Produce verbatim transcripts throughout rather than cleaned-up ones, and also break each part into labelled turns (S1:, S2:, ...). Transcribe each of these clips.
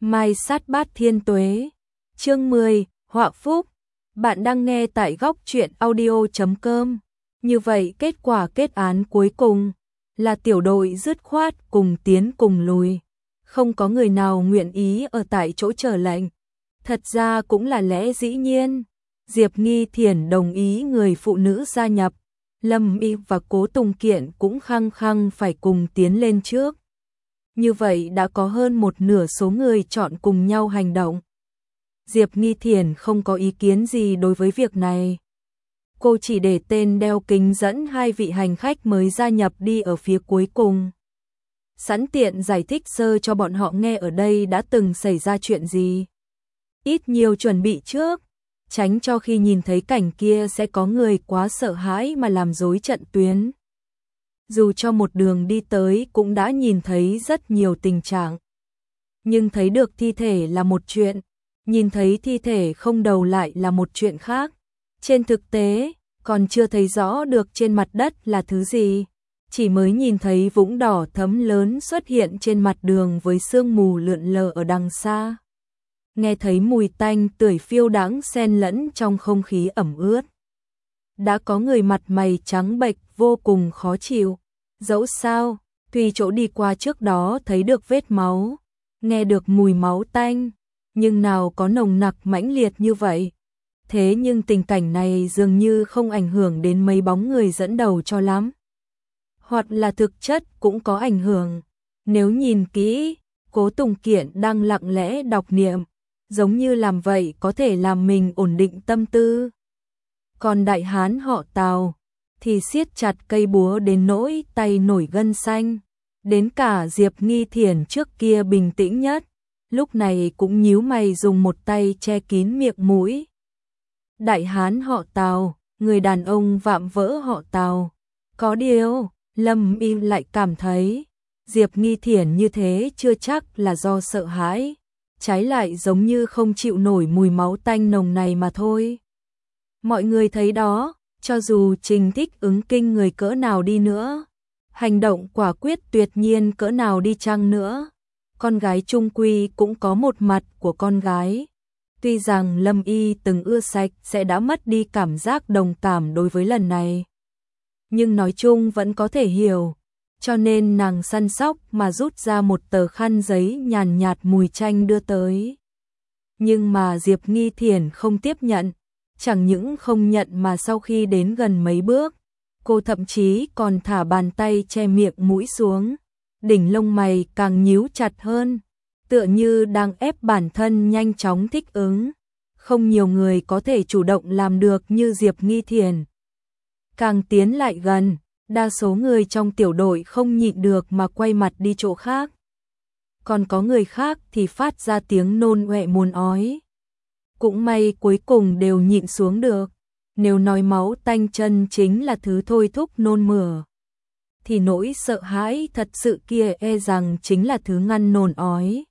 S1: Mai sát bát thiên tuế. Chương mười, họa phúc. Bạn đang nghe tại góc truyện audio chấm com. Như vậy kết quả kết án cuối cùng là tiểu đội dứt khoát cùng tiến cùng lùi. Không có người nào nguyện ý ở tại chỗ chờ lệnh. Thật ra cũng là lẽ dĩ nhiên. Diệp Nghi Thiển đồng ý người phụ nữ gia nhập. Lâm Y và Cố Tùng Kiện cũng khăng khăng phải cùng tiến lên trước. Như vậy đã có hơn một nửa số người chọn cùng nhau hành động. Diệp Nghi Thiển không có ý kiến gì đối với việc này. Cô chỉ để tên đeo kính dẫn hai vị hành khách mới gia nhập đi ở phía cuối cùng. Sẵn tiện giải thích sơ cho bọn họ nghe ở đây đã từng xảy ra chuyện gì. Ít nhiều chuẩn bị trước, tránh cho khi nhìn thấy cảnh kia sẽ có người quá sợ hãi mà làm rối trận tuyến. Dù cho một đường đi tới cũng đã nhìn thấy rất nhiều tình trạng. Nhưng thấy được thi thể là một chuyện, nhìn thấy thi thể không đầu lại là một chuyện khác. Trên thực tế, còn chưa thấy rõ được trên mặt đất là thứ gì. Chỉ mới nhìn thấy vũng đỏ thấm lớn xuất hiện trên mặt đường với sương mù lượn lờ ở đằng xa. Nghe thấy mùi tanh tưởi phiêu đãng xen lẫn trong không khí ẩm ướt. Đã có người mặt mày trắng bệch vô cùng khó chịu. Dẫu sao, tuy chỗ đi qua trước đó thấy được vết máu, nghe được mùi máu tanh, nhưng nào có nồng nặc mãnh liệt như vậy. Thế nhưng tình cảnh này dường như không ảnh hưởng đến mấy bóng người dẫn đầu cho lắm. Hoặc là thực chất cũng có ảnh hưởng. Nếu nhìn kỹ, Cố Tùng Kiện đang lặng lẽ đọc niệm, giống như làm vậy có thể làm mình ổn định tâm tư. Còn đại hán họ Tào thì siết chặt cây búa đến nỗi tay nổi gân xanh. Đến cả Diệp Nghi Thiển trước kia bình tĩnh nhất, lúc này cũng nhíu mày dùng một tay che kín miệng mũi. Đại hán họ Tào, người đàn ông vạm vỡ họ Tào. Có điều, Lâm Y lại cảm thấy, Diệp Nghi Thiển như thế chưa chắc là do sợ hãi, trái lại giống như không chịu nổi mùi máu tanh nồng này mà thôi. Mọi người thấy đó, cho dù Trình thích ứng kinh người cỡ nào đi nữa, hành động quả quyết tuyệt nhiên cỡ nào đi chăng nữa, con gái chung quy cũng có một mặt của con gái. Tuy rằng Lâm Y từng ưa sạch sẽ đã mất đi cảm giác đồng cảm đối với lần này, nhưng nói chung vẫn có thể hiểu, cho nên nàng săn sóc mà rút ra một tờ khăn giấy nhàn nhạt mùi chanh đưa tới. Nhưng mà Diệp Nghi Thiển không tiếp nhận, chẳng những không nhận mà sau khi đến gần mấy bước, cô thậm chí còn thả bàn tay che miệng mũi xuống, đỉnh lông mày càng nhíu chặt hơn, tựa như đang ép bản thân nhanh chóng thích ứng. Không nhiều người có thể chủ động làm được như Diệp Nghi Thiển. Càng tiến lại gần, đa số người trong tiểu đội không nhịn được mà quay mặt đi chỗ khác. Còn có người khác thì phát ra tiếng nôn ọe muốn ói. Cũng may cuối cùng đều nhịn xuống được. Nếu nói máu tanh chân chính là thứ thôi thúc nôn mửa, thì nỗi sợ hãi thật sự kia e rằng chính là thứ ngăn nôn ói.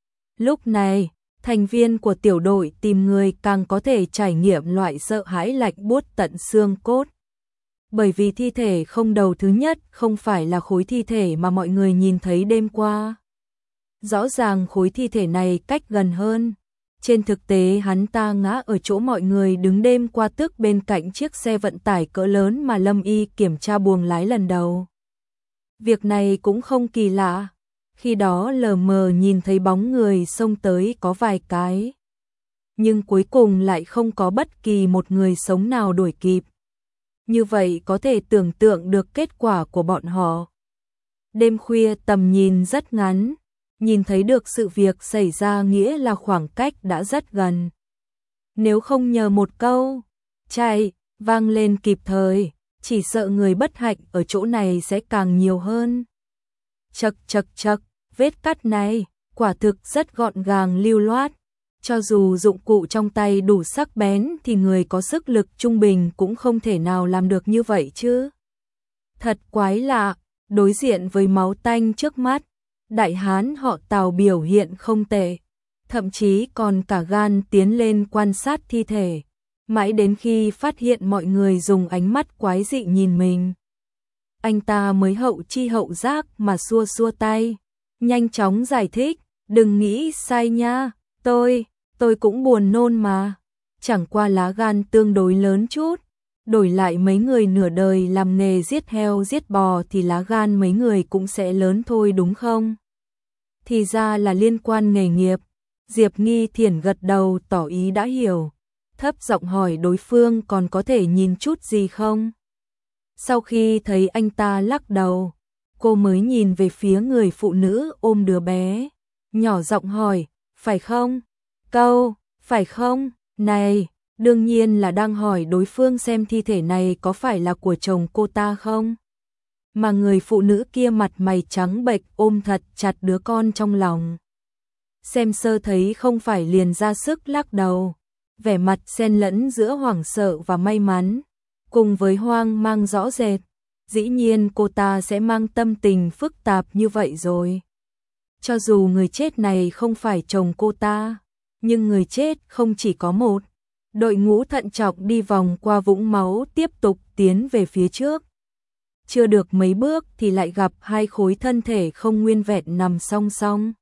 S1: Lúc này, thành viên của tiểu đội tìm người càng có thể trải nghiệm loại sợ hãi lạnh buốt tận xương cốt. Bởi vì thi thể không đầu thứ nhất không phải là khối thi thể mà mọi người nhìn thấy đêm qua. Rõ ràng khối thi thể này cách gần hơn. Trên thực tế hắn ta ngã ở chỗ mọi người đứng đêm qua, tức bên cạnh chiếc xe vận tải cỡ lớn mà Lâm Y kiểm tra buồng lái lần đầu. Việc này cũng không kỳ lạ. Khi đó lờ mờ nhìn thấy bóng người xông tới có vài cái. Nhưng cuối cùng lại không có bất kỳ một người sống nào đuổi kịp. Như vậy có thể tưởng tượng được kết quả của bọn họ. Đêm khuya tầm nhìn rất ngắn, nhìn thấy được sự việc xảy ra nghĩa là khoảng cách đã rất gần. Nếu không nhờ một câu chạy vang lên kịp thời, chỉ sợ người bất hạnh ở chỗ này sẽ càng nhiều hơn. Chật chật chật, vết cắt này quả thực rất gọn gàng lưu loát. Cho dù dụng cụ trong tay đủ sắc bén thì người có sức lực trung bình cũng không thể nào làm được như vậy chứ. Thật quái lạ, đối diện với máu tanh trước mắt, đại hán họ Tào biểu hiện không tệ, thậm chí còn cả gan tiến lên quan sát thi thể, mãi đến khi phát hiện mọi người dùng ánh mắt quái dị nhìn mình. Anh ta mới hậu chi hậu giác mà xua xua tay, nhanh chóng giải thích, Đừng nghĩ sai nha, tôi, tôi cũng buồn nôn mà. Chẳng qua lá gan tương đối lớn chút. Đổi lại mấy người nửa đời làm nghề giết heo giết bò thì lá gan mấy người cũng sẽ lớn thôi đúng không? Thì ra là liên quan nghề nghiệp. Diệp Nghi Thiển gật đầu tỏ ý đã hiểu. Thấp giọng hỏi đối phương còn có thể nhìn chút gì không? Sau khi thấy anh ta lắc đầu, cô mới nhìn về phía người phụ nữ ôm đứa bé. Nhỏ giọng hỏi, phải không? Câu, phải không? Này, đương nhiên là đang hỏi đối phương xem thi thể này có phải là của chồng cô ta không? Mà người phụ nữ kia mặt mày trắng bệch ôm thật chặt đứa con trong lòng. Xem sơ thấy không phải liền ra sức lắc đầu, vẻ mặt xen lẫn giữa hoảng sợ và may mắn, cùng với hoang mang rõ rệt. Dĩ nhiên cô ta sẽ mang tâm tình phức tạp như vậy rồi. Cho dù người chết này không phải chồng cô ta, nhưng người chết không chỉ có một. Đội ngũ thận trọng đi vòng qua vũng máu tiếp tục tiến về phía trước. Chưa được mấy bước thì lại gặp hai khối thân thể không nguyên vẹn nằm song song.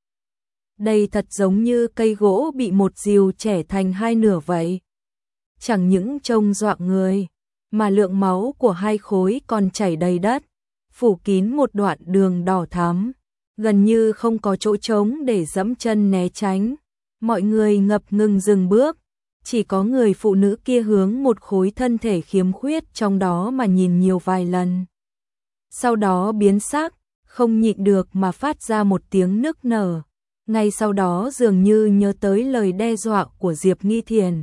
S1: Đây thật giống như cây gỗ bị một rìu chẻ thành hai nửa vậy. Chẳng những trông dọa người, mà lượng máu của hai khối còn chảy đầy đất, phủ kín một đoạn đường đỏ thắm, gần như không có chỗ trống để dẫm chân né tránh. Mọi người ngập ngừng dừng bước, chỉ có người phụ nữ kia hướng một khối thân thể khiếm khuyết trong đó mà nhìn nhiều vài lần. Sau đó biến sắc, không nhịn được mà phát ra một tiếng nức nở. Ngay sau đó dường như nhớ tới lời đe dọa của Diệp Nghi Thiển.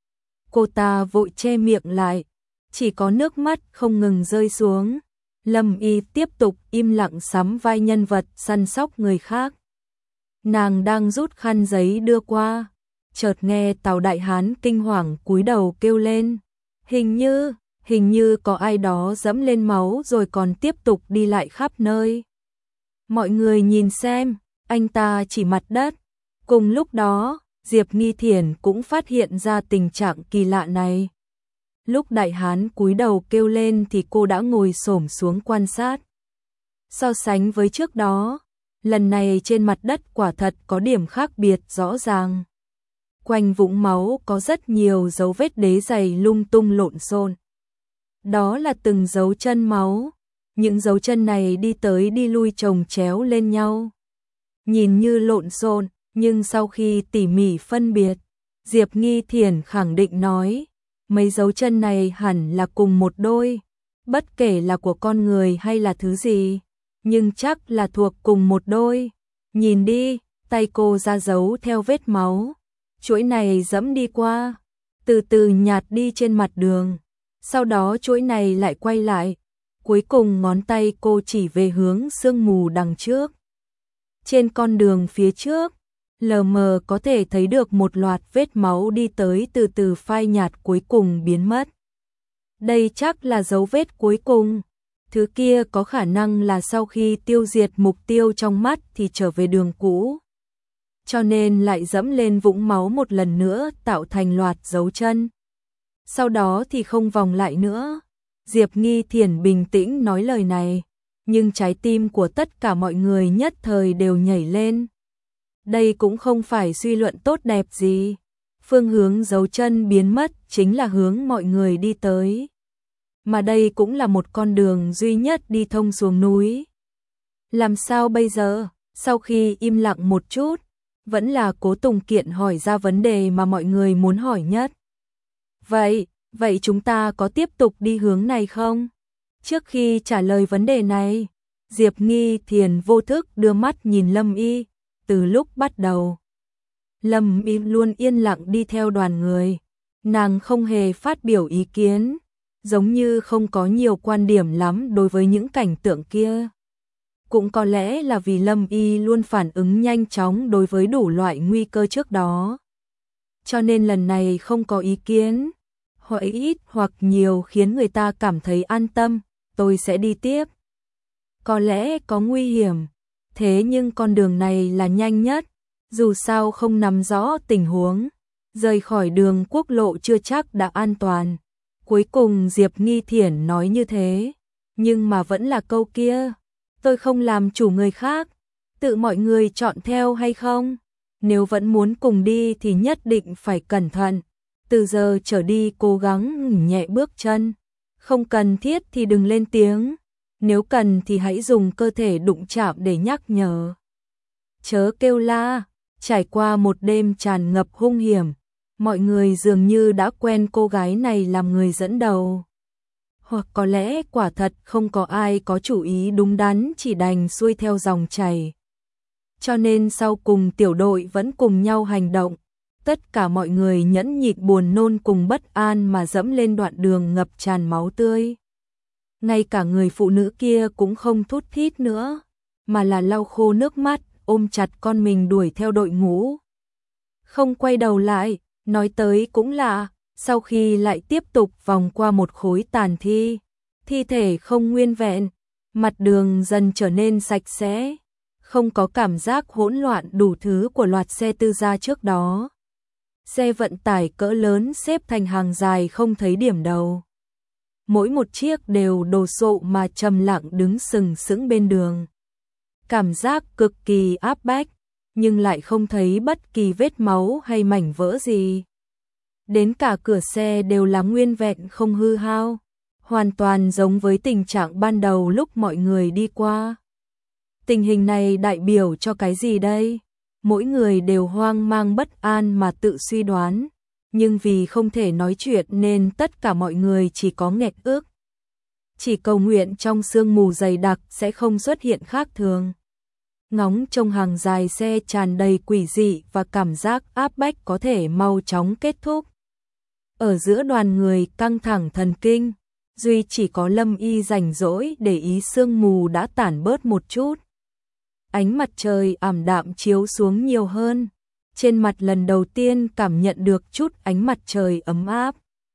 S1: Cô ta vội che miệng lại, chỉ có nước mắt không ngừng rơi xuống. Lâm Y tiếp tục im lặng sắm vai nhân vật săn sóc người khác. Nàng đang rút khăn giấy đưa qua, chợt nghe Tào Đại Hán kinh hoàng cúi đầu kêu lên. Hình như, hình như có ai đó dẫm lên máu rồi còn tiếp tục đi lại khắp nơi. Mọi người nhìn xem, anh ta chỉ mặt đất. Cùng lúc đó, Diệp Nghi Thiển cũng phát hiện ra tình trạng kỳ lạ này. Lúc Đại Hán cúi đầu kêu lên thì cô đã ngồi xổm xuống quan sát. So sánh với trước đó, lần này trên mặt đất quả thật có điểm khác biệt rõ ràng. Quanh vũng máu có rất nhiều dấu vết đế giày lung tung lộn xộn. Đó là từng dấu chân máu. Những dấu chân này đi tới đi lui chồng chéo lên nhau. Nhìn như lộn xộn, nhưng sau khi tỉ mỉ phân biệt, Diệp Nghi Thiển khẳng định nói, mấy dấu chân này hẳn là cùng một đôi, bất kể là của con người hay là thứ gì, nhưng chắc là thuộc cùng một đôi. Nhìn đi, tay cô ra dấu theo vết máu, chuỗi này dẫm đi qua, từ từ nhạt đi trên mặt đường, sau đó chuỗi này lại quay lại, cuối cùng ngón tay cô chỉ về hướng sương mù đằng trước. Trên con đường phía trước, lờ mờ có thể thấy được một loạt vết máu đi tới từ từ phai nhạt cuối cùng biến mất. Đây chắc là dấu vết cuối cùng. Thứ kia có khả năng là sau khi tiêu diệt mục tiêu trong mắt thì trở về đường cũ. Cho nên lại dẫm lên vũng máu một lần nữa tạo thành loạt dấu chân. Sau đó thì không vòng lại nữa. Diệp Nghi Thiển bình tĩnh nói lời này, nhưng trái tim của tất cả mọi người nhất thời đều nhảy lên. Đây cũng không phải suy luận tốt đẹp gì. Phương hướng dấu chân biến mất chính là hướng mọi người đi tới. Mà đây cũng là một con đường duy nhất đi thông xuống núi. Làm sao bây giờ? Sau khi im lặng một chút, vẫn là Cố Tùng Kiện hỏi ra vấn đề mà mọi người muốn hỏi nhất. Vậy, vậy chúng ta có tiếp tục đi hướng này không? Trước khi trả lời vấn đề này, Diệp Nghi Thiển vô thức đưa mắt nhìn Lâm Y. Từ lúc bắt đầu, Lâm Y luôn yên lặng đi theo đoàn người. Nàng không hề phát biểu ý kiến, giống như không có nhiều quan điểm lắm đối với những cảnh tượng kia. Cũng có lẽ là vì Lâm Y luôn phản ứng nhanh chóng đối với đủ loại nguy cơ trước đó. Cho nên lần này không có ý kiến, hoặc ít hoặc nhiều khiến người ta cảm thấy an tâm, tôi sẽ đi tiếp. Có lẽ có nguy hiểm, thế nhưng con đường này là nhanh nhất, dù sao không nắm rõ tình huống, rời khỏi đường quốc lộ chưa chắc đã an toàn. Cuối cùng Diệp Nghi Thiển nói như thế, nhưng mà vẫn là câu kia, tôi không làm chủ người khác, Tự mọi người chọn theo hay không? Nếu vẫn muốn cùng đi thì nhất định phải cẩn thận. Từ giờ trở đi cố gắng nhẹ bước chân. Không cần thiết thì đừng lên tiếng. Nếu cần thì hãy dùng cơ thể đụng chạm để nhắc nhở. Chớ kêu la. Trải qua một đêm tràn ngập hung hiểm, mọi người dường như đã quen cô gái này làm người dẫn đầu. Hoặc có lẽ quả thật không có ai có chủ ý đúng đắn, chỉ đành xuôi theo dòng chảy. Cho nên sau cùng tiểu đội vẫn cùng nhau hành động. Tất cả mọi người nhẫn nhịn buồn nôn cùng bất an mà dẫm lên đoạn đường ngập tràn máu tươi. Ngay cả người phụ nữ kia cũng không thút thít nữa, mà là lau khô nước mắt, ôm chặt con mình đuổi theo đội ngũ. Không quay đầu lại, nói tới cũng lạ, sau khi lại tiếp tục vòng qua một khối tàn thi, thi thể không nguyên vẹn, mặt đường dần trở nên sạch sẽ, không có cảm giác hỗn loạn đủ thứ của loạt xe tư gia trước đó. Xe vận tải cỡ lớn xếp thành hàng dài không thấy điểm đầu. Mỗi một chiếc đều đồ sộ mà trầm lặng đứng sừng sững bên đường. Cảm giác cực kỳ áp bách, nhưng lại không thấy bất kỳ vết máu hay mảnh vỡ gì. Đến cả cửa xe đều là nguyên vẹn không hư hao, hoàn toàn giống với tình trạng ban đầu lúc mọi người đi qua. Tình hình này đại biểu cho cái gì đây? Mỗi người đều hoang mang bất an mà tự suy đoán, nhưng vì không thể nói chuyện nên tất cả mọi người chỉ có nghẹn ức. Chỉ cầu nguyện trong sương mù dày đặc sẽ không xuất hiện khác thường. Ngóng trông hàng dài xe tràn đầy quỷ dị và cảm giác áp bách có thể mau chóng kết thúc. Ở giữa đoàn người căng thẳng thần kinh, duy chỉ có Lâm Y rảnh rỗi để ý sương mù đã tản bớt một chút. Ánh mặt trời ảm đạm chiếu xuống nhiều hơn, trên mặt lần đầu tiên cảm nhận được chút ánh mặt trời ấm áp.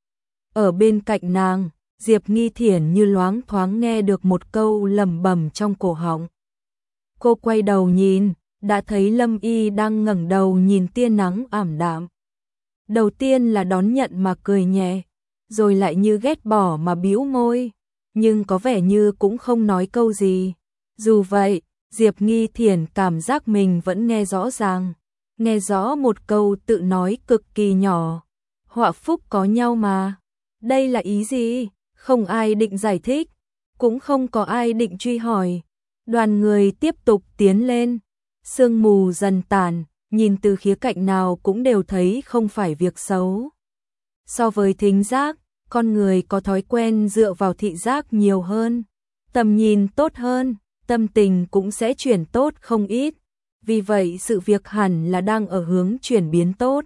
S1: Ở bên cạnh nàng, Diệp Nghi Thiển như loáng thoáng nghe được một câu lẩm bẩm trong cổ họng. Cô quay đầu nhìn, đã thấy Lâm Y đang ngẩng đầu nhìn tia nắng ảm đạm. Đầu tiên là đón nhận mà cười nhẹ, rồi lại như ghét bỏ mà bĩu môi, nhưng có vẻ như cũng không nói câu gì. Dù vậy, Diệp Nghi Thiển cảm giác mình vẫn nghe rõ ràng, nghe rõ một câu tự nói cực kỳ nhỏ. Họa phúc có nhau mà. Đây là ý gì? Không ai định giải thích, cũng không có ai định truy hỏi. Đoàn người tiếp tục tiến lên, sương mù dần tàn, nhìn từ khía cạnh nào cũng đều thấy không phải việc xấu. So với thính giác, con người có thói quen dựa vào thị giác nhiều hơn, tầm nhìn tốt hơn, tâm tình cũng sẽ chuyển tốt không ít. Vì vậy sự việc hẳn là đang ở hướng chuyển biến tốt.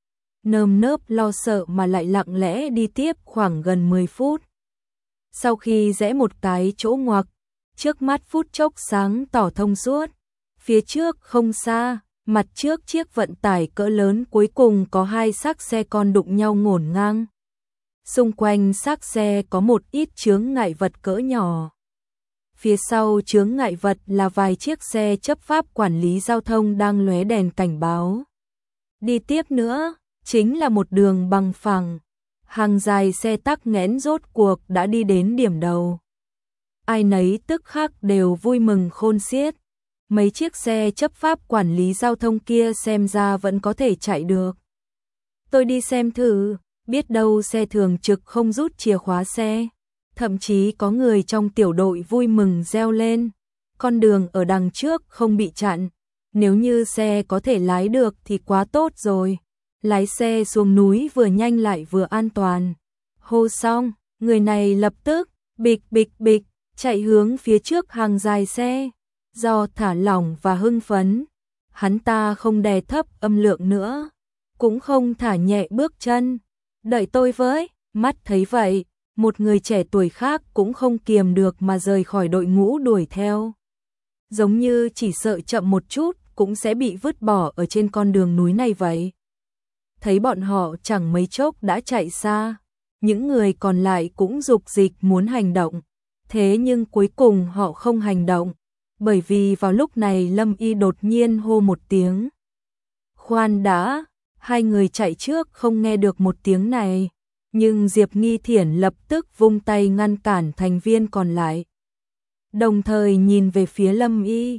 S1: Nơm nớp lo sợ mà lại lặng lẽ đi tiếp khoảng gần mười phút. Sau khi rẽ một cái chỗ ngoặc, trước mắt phút chốc sáng tỏ thông suốt. Phía trước không xa, mặt trước chiếc vận tải cỡ lớn cuối cùng có hai xác xe con đụng nhau ngổn ngang. Xung quanh xác xe có một ít chướng ngại vật cỡ nhỏ. Phía sau chướng ngại vật là vài chiếc xe chấp pháp quản lý giao thông đang lóe đèn cảnh báo. Đi tiếp nữa, chính là một đường bằng phẳng. Hàng dài xe tắc nghẽn rốt cuộc đã đi đến điểm đầu. Ai nấy tức khắc đều vui mừng khôn xiết. Mấy chiếc xe chấp pháp quản lý giao thông kia xem ra vẫn có thể chạy được. Tôi đi xem thử, biết đâu xe thường trực không rút chìa khóa xe. Thậm chí có người trong tiểu đội vui mừng reo lên. Con đường ở đằng trước không bị chặn. Nếu như xe có thể lái được thì quá tốt rồi. Lái xe xuống núi vừa nhanh lại vừa an toàn. Hô xong, người này lập tức, bịch bịch bịch, chạy hướng phía trước hàng dài xe. Do thả lỏng và hưng phấn, hắn ta không đè thấp âm lượng nữa, cũng không thả nhẹ bước chân. Đợi tôi với, mắt thấy vậy, một người trẻ tuổi khác cũng không kiềm được mà rời khỏi đội ngũ đuổi theo. Giống như chỉ sợ chậm một chút cũng sẽ bị vứt bỏ ở trên con đường núi này vậy. Thấy bọn họ chẳng mấy chốc đã chạy xa, những người còn lại cũng dục dịch muốn hành động. Thế nhưng cuối cùng họ không hành động, bởi vì vào lúc này Lâm Y đột nhiên hô một tiếng. Khoan đã, hai người chạy trước không nghe được một tiếng này, nhưng Diệp Nghi Thiển lập tức vung tay ngăn cản thành viên còn lại. Đồng thời nhìn về phía Lâm Y,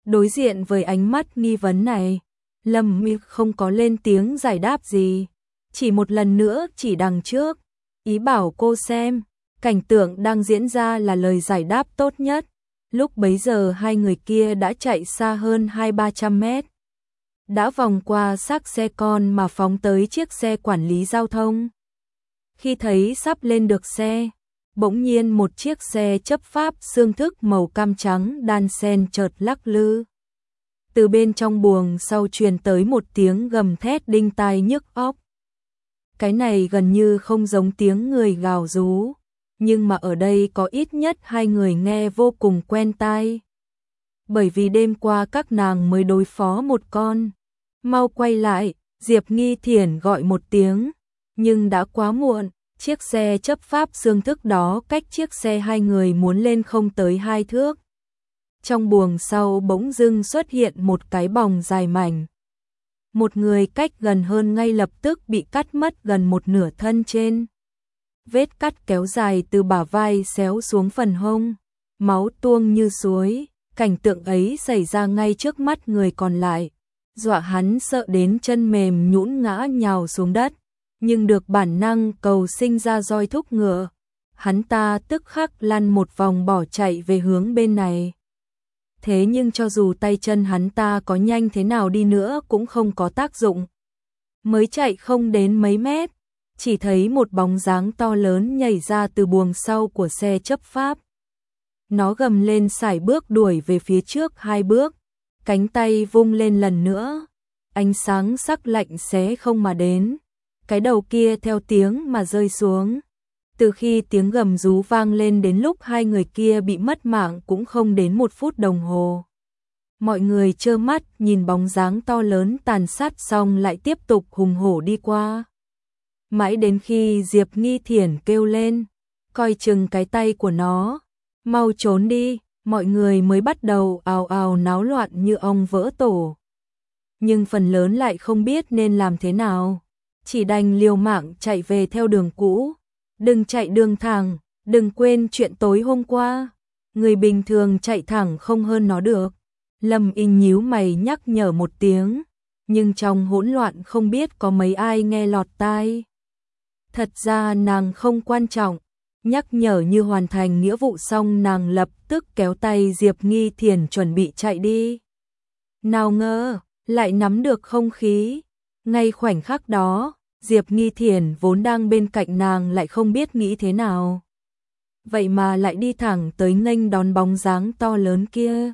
S1: Đối diện với ánh mắt nghi vấn này, Lâm Mi không có lên tiếng giải đáp gì, chỉ một lần nữa chỉ đằng trước, ý bảo cô xem, cảnh tượng đang diễn ra là lời giải đáp tốt nhất. Lúc bấy giờ hai người kia đã chạy xa hơn hai ba trăm mét, đã vòng qua xác xe con mà phóng tới chiếc xe quản lý giao thông. Khi thấy sắp lên được xe, bỗng nhiên một chiếc xe chấp pháp xương thức màu cam trắng đan sen chợt lắc lư. Từ bên trong buồng sau truyền tới một tiếng gầm thét đinh tai nhức óc. Cái này gần như không giống tiếng người gào rú, nhưng mà ở đây có ít nhất hai người nghe vô cùng quen tai. Bởi vì đêm qua các nàng mới đối phó một con. Mau quay lại, Diệp Nghi Thiển gọi một tiếng, nhưng đã quá muộn, chiếc xe chấp pháp xương thức đó cách chiếc xe hai người muốn lên không tới hai thước. Trong buồng sau bỗng dưng xuất hiện một cái bòng dài mảnh. Một người cách gần hơn ngay lập tức bị cắt mất gần một nửa thân trên. Vết cắt kéo dài từ bả vai xéo xuống phần hông, máu tuông như suối, cảnh tượng ấy xảy ra ngay trước mắt người còn lại. Dọa hắn sợ đến chân mềm nhũn ngã nhào xuống đất, nhưng được bản năng cầu sinh ra roi thúc ngựa. Hắn ta tức khắc lăn một vòng bỏ chạy về hướng bên này. Thế nhưng cho dù tay chân hắn ta có nhanh thế nào đi nữa cũng không có tác dụng. Mới chạy không đến mấy mét, chỉ thấy một bóng dáng to lớn nhảy ra từ buồng sau của xe chấp pháp. Nó gầm lên sải bước đuổi về phía trước hai bước, cánh tay vung lên lần nữa, ánh sáng sắc lạnh xé không mà đến, cái đầu kia theo tiếng mà rơi xuống. Từ khi tiếng gầm rú vang lên đến lúc hai người kia bị mất mạng cũng không đến một phút đồng hồ. Mọi người trơ mắt nhìn bóng dáng to lớn tàn sát xong lại tiếp tục hùng hổ đi qua. Mãi đến khi Diệp Nghi Thiển kêu lên, coi chừng cái tay của nó, mau trốn đi, mọi người mới bắt đầu ào ào náo loạn như ong vỡ tổ. Nhưng phần lớn lại không biết nên làm thế nào, chỉ đành liều mạng chạy về theo đường cũ. Đừng chạy đường thẳng, đừng quên chuyện tối hôm qua, người bình thường chạy thẳng không hơn nó được. Lâm In nhíu mày nhắc nhở một tiếng, nhưng trong hỗn loạn không biết có mấy ai nghe lọt tai. Thật ra nàng không quan trọng, nhắc nhở như hoàn thành nghĩa vụ xong nàng lập tức kéo tay Diệp Nghi Thiển chuẩn bị chạy đi. Nào ngờ, lại nắm được không khí, ngay khoảnh khắc đó. Diệp Nghi Thiển vốn đang bên cạnh nàng lại không biết nghĩ thế nào. Vậy mà lại đi thẳng tới nghênh đón bóng dáng to lớn kia.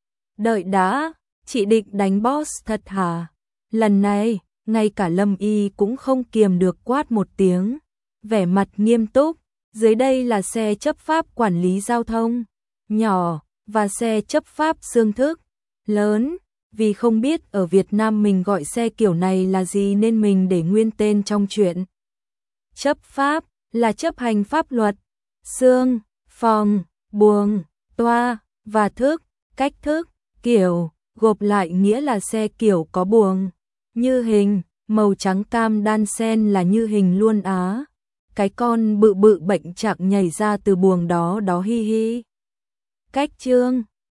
S1: Đợi đã, chị định đánh boss thật hả? Lần này, ngay cả Lâm Y cũng không kiềm được quát một tiếng. Vẻ mặt nghiêm túc, dưới đây là xe chấp pháp quản lý giao thông, nhỏ, và xe chấp pháp xương thức, lớn. Vì không biết ở Việt Nam mình gọi xe kiểu này là gì nên mình để nguyên tên trong chuyện. Chấp pháp là chấp hành pháp luật, xương, phòng, buồng, toa, và thức, cách thức, kiểu, gộp lại nghĩa là xe kiểu có buồng. Như hình, màu trắng cam đan sen là như hình luôn á. Cái con bự bự bệnh trạng nhảy ra từ buồng đó đó hi hi. Cách chương